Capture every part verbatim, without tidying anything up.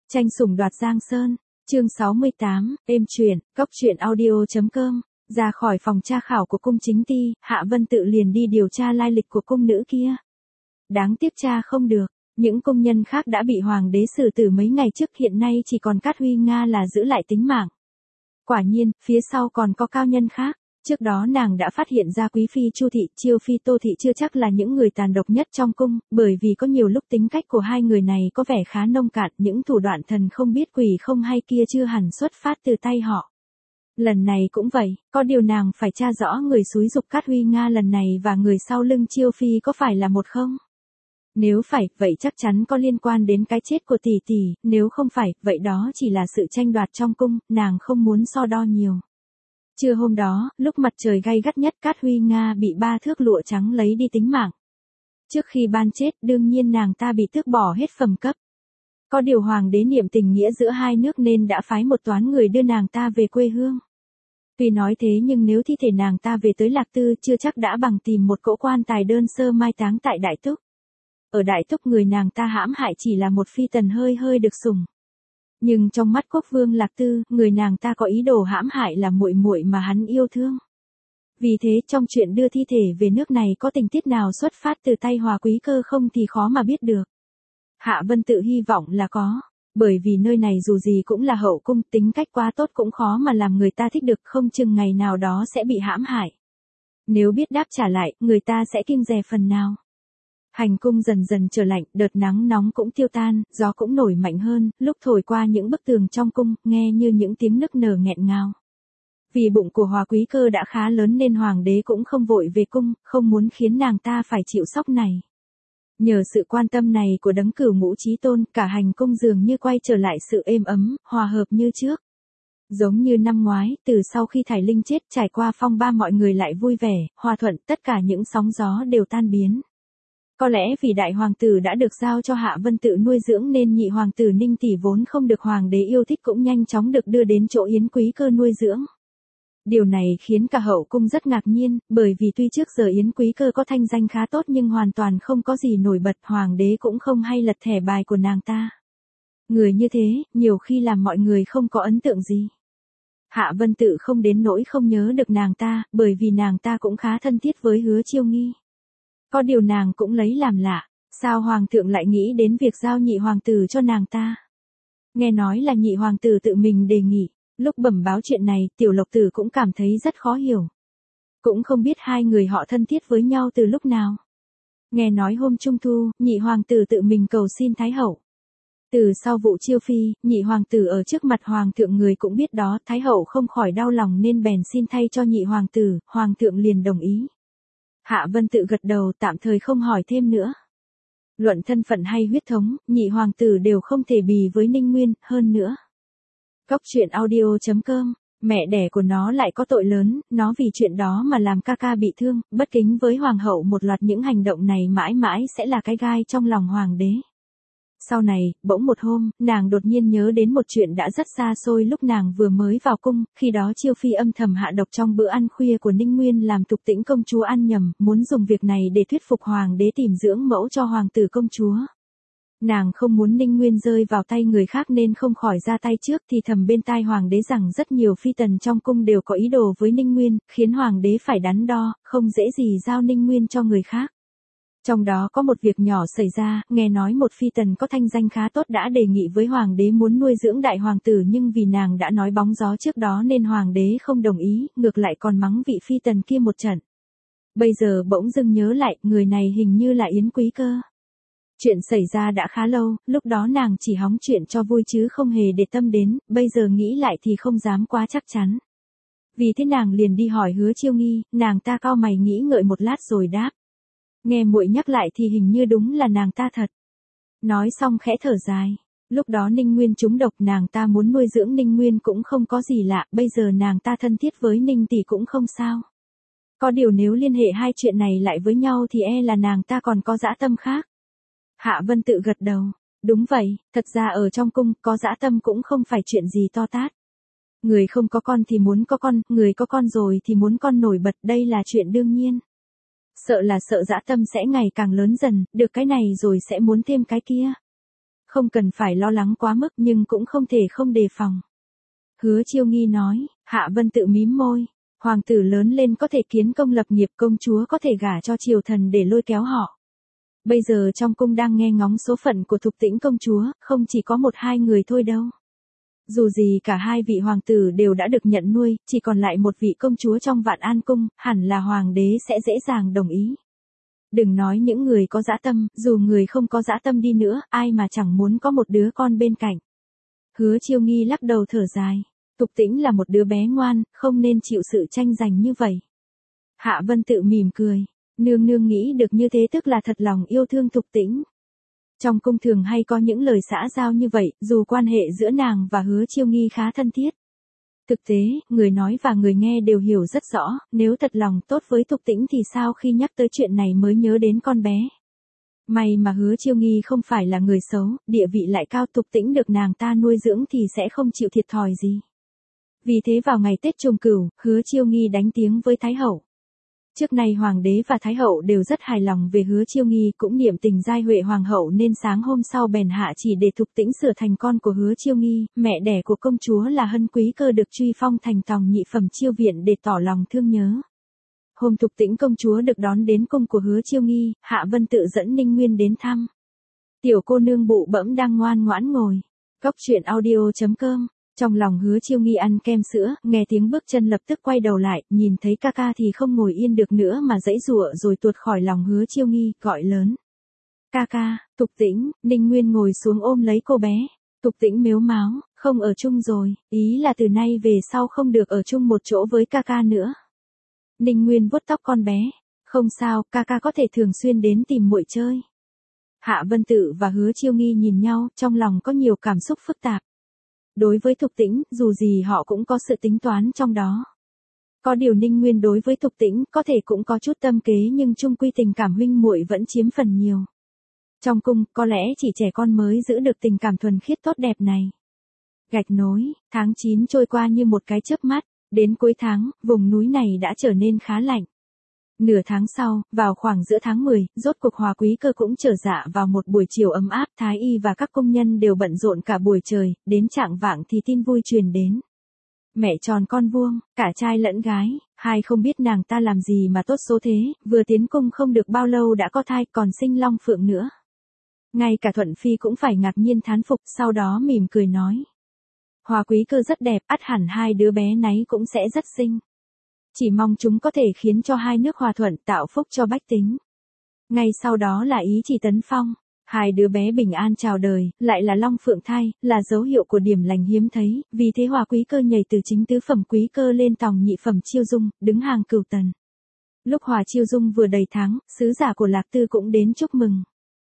Tranh sủng đoạt Giang Sơn, chương sáu mươi tám, êm chuyện, cốc truyện audio.com. Ra khỏi phòng tra khảo của cung chính ti, Hạ Vân Tự liền đi điều tra lai lịch của cung nữ kia. Đáng tiếc tra không được, những công nhân khác đã bị hoàng đế xử tử mấy ngày trước, hiện nay chỉ còn Cát Huy Nga là giữ lại tính mạng. Quả nhiên, phía sau còn có cao nhân khác. Trước đó nàng đã phát hiện ra Quý Phi Chu Thị, Chiêu Phi Tô Thị chưa chắc là những người tàn độc nhất trong cung, bởi vì có nhiều lúc tính cách của hai người này có vẻ khá nông cạn, những thủ đoạn thần không biết quỷ không hay kia chưa hẳn xuất phát từ tay họ. Lần này cũng vậy, có điều nàng phải tra rõ người xúi giục Cát Huy Nga lần này và người sau lưng Chiêu Phi có phải là một không? Nếu phải, vậy chắc chắn có liên quan đến cái chết của tỷ tỷ, nếu không phải, vậy đó chỉ là sự tranh đoạt trong cung, nàng không muốn so đo nhiều. Trưa hôm đó, lúc mặt trời gay gắt nhất, Cát Huy Nga bị ba thước lụa trắng lấy đi tính mạng. Trước khi ban chết, đương nhiên nàng ta bị tước bỏ hết phẩm cấp. Có điều hoàng đế niệm tình nghĩa giữa hai nước nên đã phái một toán người đưa nàng ta về quê hương. Tuy nói thế nhưng nếu thi thể nàng ta về tới Lạc Tư chưa chắc đã bằng tìm một cỗ quan tài đơn sơ mai táng tại Đại Túc. Ở Đại Túc người nàng ta hãm hại chỉ là một phi tần hơi hơi được sủng. Nhưng trong mắt quốc vương Lạc Tư, người nàng ta có ý đồ hãm hại là muội muội mà hắn yêu thương. Vì thế trong chuyện đưa thi thể về nước này có tình tiết nào xuất phát từ tay Hòa Quý Cơ không thì khó mà biết được. Hạ Vân Tự hy vọng là có, bởi vì nơi này dù gì cũng là hậu cung, tính cách quá tốt cũng khó mà làm người ta thích được, không chừng ngày nào đó sẽ bị hãm hại. Nếu biết đáp trả lại, người ta sẽ kiêng dè phần nào. Hành cung dần dần trở lạnh, đợt nắng nóng cũng tiêu tan, gió cũng nổi mạnh hơn, lúc thổi qua những bức tường trong cung, nghe như những tiếng nức nở nghẹn ngào. Vì bụng của Hòa Quý Cơ đã khá lớn nên hoàng đế cũng không vội về cung, không muốn khiến nàng ta phải chịu sốc này. Nhờ sự quan tâm này của đấng Cửu Ngũ Chí Tôn, cả hành cung dường như quay trở lại sự êm ấm, hòa hợp như trước. Giống như năm ngoái, từ sau khi Thải Linh chết, trải qua phong ba mọi người lại vui vẻ, hòa thuận, tất cả những sóng gió đều tan biến. Có lẽ vì đại hoàng tử đã được giao cho Hạ Vân Tự nuôi dưỡng nên nhị hoàng tử Ninh Tỷ vốn không được hoàng đế yêu thích cũng nhanh chóng được đưa đến chỗ Yến Quý Cơ nuôi dưỡng. Điều này khiến cả hậu cung rất ngạc nhiên, bởi vì tuy trước giờ Yến Quý Cơ có thanh danh khá tốt nhưng hoàn toàn không có gì nổi bật, hoàng đế cũng không hay lật thẻ bài của nàng ta. Người như thế, nhiều khi làm mọi người không có ấn tượng gì. Hạ Vân Tự không đến nỗi không nhớ được nàng ta, bởi vì nàng ta cũng khá thân thiết với Hứa Chiêu Nghi. Có điều nàng cũng lấy làm lạ, sao hoàng thượng lại nghĩ đến việc giao nhị hoàng tử cho nàng ta? Nghe nói là nhị hoàng tử tự mình đề nghị, lúc bẩm báo chuyện này, Tiểu Lộc Tử cũng cảm thấy rất khó hiểu. Cũng không biết hai người họ thân thiết với nhau từ lúc nào. Nghe nói hôm Trung Thu, nhị hoàng tử tự mình cầu xin Thái Hậu. Từ sau vụ Chiêu Phi, nhị hoàng tử ở trước mặt hoàng thượng người cũng biết đó, Thái Hậu không khỏi đau lòng nên bèn xin thay cho nhị hoàng tử, hoàng thượng liền đồng ý. Hạ Vân Tự gật đầu, tạm thời không hỏi thêm nữa. Luận thân phận hay huyết thống, nhị hoàng tử đều không thể bì với Ninh Nguyên, hơn nữa. Cốc truyện audio.com, mẹ đẻ của nó lại có tội lớn, nó vì chuyện đó mà làm ca ca bị thương, bất kính với hoàng hậu, một loạt những hành động này mãi mãi sẽ là cái gai trong lòng hoàng đế. Sau này, bỗng một hôm, nàng đột nhiên nhớ đến một chuyện đã rất xa xôi lúc nàng vừa mới vào cung, khi đó Chiêu Phi âm thầm hạ độc trong bữa ăn khuya của Ninh Nguyên làm Tục Tĩnh công chúa ăn nhầm, muốn dùng việc này để thuyết phục hoàng đế tìm dưỡng mẫu cho hoàng tử công chúa. Nàng không muốn Ninh Nguyên rơi vào tay người khác nên không khỏi ra tay trước, thì thầm bên tai hoàng đế rằng rất nhiều phi tần trong cung đều có ý đồ với Ninh Nguyên, khiến hoàng đế phải đắn đo, không dễ gì giao Ninh Nguyên cho người khác. Trong đó có một việc nhỏ xảy ra, nghe nói một phi tần có thanh danh khá tốt đã đề nghị với hoàng đế muốn nuôi dưỡng đại hoàng tử, nhưng vì nàng đã nói bóng gió trước đó nên hoàng đế không đồng ý, ngược lại còn mắng vị phi tần kia một trận. Bây giờ bỗng dưng nhớ lại, người này hình như là Yến Quý Cơ. Chuyện xảy ra đã khá lâu, lúc đó nàng chỉ hóng chuyện cho vui chứ không hề để tâm đến, bây giờ nghĩ lại thì không dám quá chắc chắn. Vì thế nàng liền đi hỏi Hứa Chiêu Nghi, nàng ta cau mày nghĩ ngợi một lát rồi đáp. Nghe muội nhắc lại thì hình như đúng là nàng ta thật. Nói xong khẽ thở dài. Lúc đó Ninh Nguyên trúng độc, nàng ta muốn nuôi dưỡng Ninh Nguyên cũng không có gì lạ, bây giờ nàng ta thân thiết với Ninh Tỷ cũng không sao. Có điều nếu liên hệ hai chuyện này lại với nhau thì e là nàng ta còn có dã tâm khác. Hạ Vân Tự gật đầu. Đúng vậy, thật ra ở trong cung, có dã tâm cũng không phải chuyện gì to tát. Người không có con thì muốn có con, người có con rồi thì muốn con nổi bật, đây là chuyện đương nhiên. Sợ là sợ dã tâm sẽ ngày càng lớn dần, được cái này rồi sẽ muốn thêm cái kia. Không cần phải lo lắng quá mức nhưng cũng không thể không đề phòng. Hứa Chiêu Nghi nói, Hạ Vân Tự mím môi. Hoàng tử lớn lên có thể kiến công lập nghiệp, công chúa có thể gả cho triều thần để lôi kéo họ. Bây giờ trong cung đang nghe ngóng số phận của Thục Tĩnh công chúa, không chỉ có một hai người thôi đâu. Dù gì cả hai vị hoàng tử đều đã được nhận nuôi, chỉ còn lại một vị công chúa trong Vạn An cung, hẳn là hoàng đế sẽ dễ dàng đồng ý. Đừng nói những người có dã tâm, dù người không có dã tâm đi nữa, ai mà chẳng muốn có một đứa con bên cạnh. Hứa Chiêu Nghi lắc đầu thở dài. Thục Tĩnh là một đứa bé ngoan, không nên chịu sự tranh giành như vậy. Hạ Vân Tự mỉm cười. Nương nương nghĩ được như thế tức là thật lòng yêu thương Thục Tĩnh. Trong cung thường hay có những lời xã giao như vậy, dù quan hệ giữa nàng và Hứa Chiêu Nghi khá thân thiết. Thực tế, người nói và người nghe đều hiểu rất rõ, nếu thật lòng tốt với Thục Tĩnh thì sao khi nhắc tới chuyện này mới nhớ đến con bé. May mà Hứa Chiêu Nghi không phải là người xấu, địa vị lại cao, Thục Tĩnh được nàng ta nuôi dưỡng thì sẽ không chịu thiệt thòi gì. Vì thế vào ngày Tết Trùng Cửu, Hứa Chiêu Nghi đánh tiếng với Thái Hậu. Trước nay Hoàng đế và Thái Hậu đều rất hài lòng về Hứa Chiêu Nghi, cũng niệm tình giai huệ Hoàng hậu nên sáng hôm sau bèn hạ chỉ để Thục Tĩnh sửa thành con của Hứa Chiêu Nghi, mẹ đẻ của công chúa là Hân Quý Cơ được truy phong thành tòng nhị phẩm chiêu viện để tỏ lòng thương nhớ. Hôm Thục Tĩnh công chúa được đón đến cung của Hứa Chiêu Nghi, Hạ Vân Tự dẫn Ninh Nguyên đến thăm. Tiểu cô nương bụ bẫm đang ngoan ngoãn ngồi. Cốc truyện audio chấm com. Trong lòng Hứa Chiêu Nghi ăn kem sữa, nghe tiếng bước chân lập tức quay đầu lại, nhìn thấy ca ca thì không ngồi yên được nữa mà giãy giụa rồi tuột khỏi lòng Hứa Chiêu Nghi, gọi lớn. Ca ca, Thục Tĩnh. Ninh Nguyên ngồi xuống ôm lấy cô bé. Thục Tĩnh mếu máo, không ở chung rồi, ý là từ nay về sau không được ở chung một chỗ với ca ca nữa. Ninh Nguyên vuốt tóc con bé. Không sao, ca ca có thể thường xuyên đến tìm muội chơi. Hạ Vân Tự và Hứa Chiêu Nghi nhìn nhau, trong lòng có nhiều cảm xúc phức tạp. Đối với Thục Tĩnh, dù gì họ cũng có sự tính toán trong đó. Có điều Ninh Nguyên đối với Thục Tĩnh có thể cũng có chút tâm kế nhưng chung quy tình cảm huynh muội vẫn chiếm phần nhiều. Trong cung, có lẽ chỉ trẻ con mới giữ được tình cảm thuần khiết tốt đẹp này. Gạch nối, tháng chín trôi qua như một cái chớp mắt, đến cuối tháng, vùng núi này đã trở nên khá lạnh. Nửa tháng sau, vào khoảng giữa tháng mười, rốt cuộc Hòa Quý Cơ cũng trở dạ vào một buổi chiều ấm áp, Thái y và các công nhân đều bận rộn cả buổi trời, đến chạng vạng thì tin vui truyền đến. Mẹ tròn con vuông, cả trai lẫn gái, hai không biết nàng ta làm gì mà tốt số thế, vừa tiến cung không được bao lâu đã có thai còn sinh long phượng nữa. Ngay cả Thuận Phi cũng phải ngạc nhiên thán phục, sau đó mỉm cười nói. Hòa Quý Cơ rất đẹp, ắt hẳn hai đứa bé náy cũng sẽ rất xinh. Chỉ mong chúng có thể khiến cho hai nước hòa thuận tạo phúc cho bách tính. Ngay sau đó là ý chỉ Tấn Phong. Hai đứa bé bình an chào đời, lại là long phượng thai, là dấu hiệu của điểm lành hiếm thấy, vì thế Hòa Quý Cơ nhảy từ chính tứ phẩm Quý Cơ lên tòng nhị phẩm Chiêu Dung, đứng hàng cửu tần. Lúc Hòa Chiêu Dung vừa đầy tháng, sứ giả của Lạc Tư cũng đến chúc mừng.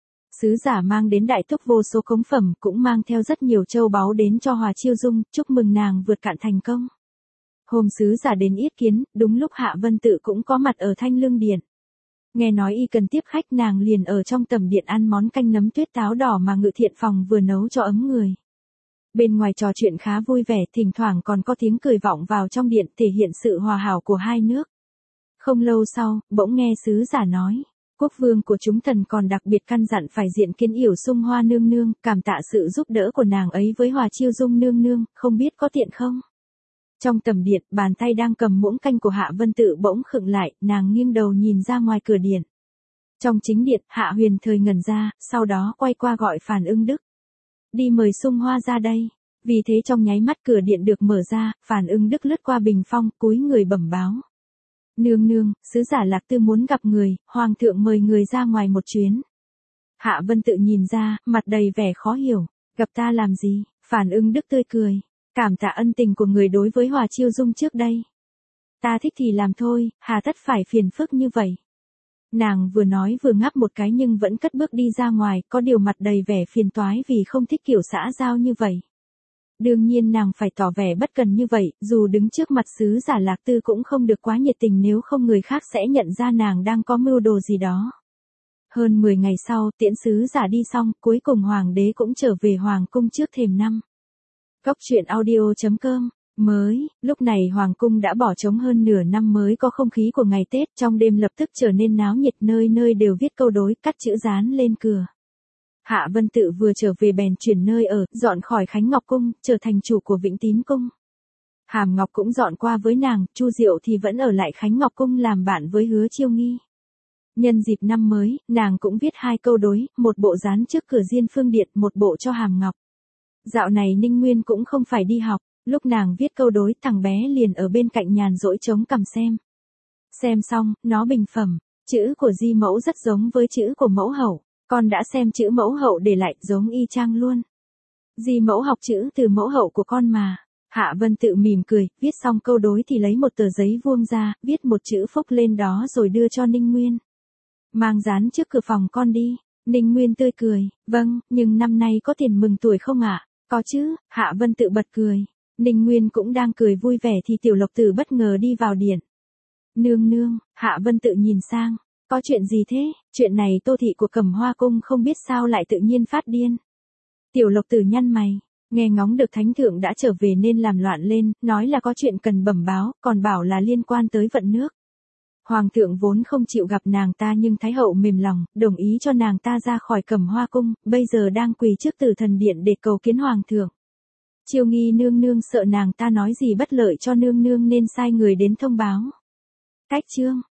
Sứ giả mang đến đại thúc vô số cống phẩm, cũng mang theo rất nhiều châu báu đến cho Hòa Chiêu Dung, chúc mừng nàng vượt cạn thành công. Hôm sứ giả đến yết kiến, đúng lúc Hạ Vân Tự cũng có mặt ở Thanh Lương Điện. Nghe nói y cần tiếp khách, nàng liền ở trong tầm điện ăn món canh nấm tuyết táo đỏ mà Ngự Thiện Phòng vừa nấu cho ấm người. Bên ngoài trò chuyện khá vui vẻ, thỉnh thoảng còn có tiếng cười vọng vào trong điện thể hiện sự hòa hảo của hai nước. Không lâu sau, bỗng nghe sứ giả nói, quốc vương của chúng thần còn đặc biệt căn dặn phải diện kiến Yểu Sung Hoa nương nương, cảm tạ sự giúp đỡ của nàng ấy với Hòa Chiêu Dung nương nương, không biết có tiện không? Trong tầm điện, bàn tay đang cầm muỗng canh của Hạ Vân Tự bỗng khựng lại, nàng nghiêng đầu nhìn ra ngoài cửa điện. Trong chính điện, Hạ Huyền Thời ngẩn ra, sau đó quay qua gọi Phàn Ưng Đức. Đi mời Sung Hoa ra đây. Vì thế trong nháy mắt cửa điện được mở ra, Phàn Ưng Đức lướt qua bình phong, cúi người bẩm báo. Nương nương, sứ giả Lạc Tư muốn gặp người, hoàng thượng mời người ra ngoài một chuyến. Hạ Vân Tự nhìn ra, mặt đầy vẻ khó hiểu. Gặp ta làm gì? Phàn Ưng Đức tươi cười. Cảm tạ ân tình của người đối với Hòa Chiêu Dung trước đây. Ta thích thì làm thôi, hà tất phải phiền phức như vậy. Nàng vừa nói vừa ngáp một cái nhưng vẫn cất bước đi ra ngoài, có điều mặt đầy vẻ phiền toái vì không thích kiểu xã giao như vậy. Đương nhiên nàng phải tỏ vẻ bất cần như vậy, dù đứng trước mặt sứ giả Lạc Tư cũng không được quá nhiệt tình, nếu không người khác sẽ nhận ra nàng đang có mưu đồ gì đó. Hơn mười ngày sau, tiễn sứ giả đi xong, cuối cùng hoàng đế cũng trở về hoàng cung trước thềm năm. Cốc truyện audio chấm com. Mới, lúc này hoàng cung đã bỏ trống hơn nửa năm mới có không khí của ngày Tết, trong đêm lập tức trở nên náo nhiệt, nơi nơi đều viết câu đối, cắt chữ dán lên cửa. Hạ Vân Tự vừa trở về bèn chuyển nơi ở, dọn khỏi Khánh Ngọc Cung, trở thành chủ của Vĩnh Tín Cung. Hàm Ngọc cũng dọn qua với nàng, Chu Diệu thì vẫn ở lại Khánh Ngọc Cung làm bạn với Hứa Chiêu Nghi. Nhân dịp năm mới, nàng cũng viết hai câu đối, một bộ dán trước cửa Diên Phương Điện, một bộ cho Hàm Ngọc. Dạo này Ninh Nguyên cũng không phải đi học, lúc nàng viết câu đối thằng bé liền ở bên cạnh nhàn rỗi chống cằm xem. Xem xong, nó bình phẩm, chữ của Di mẫu rất giống với chữ của mẫu hậu, con đã xem chữ mẫu hậu để lại giống y chang luôn. Di mẫu học chữ từ mẫu hậu của con mà. Hạ Vân Tự mỉm cười, viết xong câu đối thì lấy một tờ giấy vuông ra, viết một chữ phúc lên đó rồi đưa cho Ninh Nguyên. Mang dán trước cửa phòng con đi. Ninh Nguyên tươi cười, vâng, nhưng năm nay có tiền mừng tuổi không ạ? Có chứ. Hạ Vân Tự bật cười. Ninh Nguyên cũng đang cười vui vẻ thì Tiểu Lộc Tử bất ngờ đi vào điện. Nương nương, Hạ Vân Tự nhìn sang. Có chuyện gì thế? Chuyện này Tô thị của Cẩm Hoa Cung không biết sao lại tự nhiên phát điên. Tiểu Lộc Tử nhăn mày, nghe ngóng được thánh thượng đã trở về nên làm loạn lên, nói là có chuyện cần bẩm báo, còn bảo là liên quan tới vận nước. Hoàng thượng vốn không chịu gặp nàng ta nhưng Thái hậu mềm lòng, đồng ý cho nàng ta ra khỏi Cẩm Hoa Cung, bây giờ đang quỳ trước Tử Thần Điện để cầu kiến Hoàng thượng. Chiêu Nghi nương nương sợ nàng ta nói gì bất lợi cho nương nương nên sai người đến thông báo. Cách chương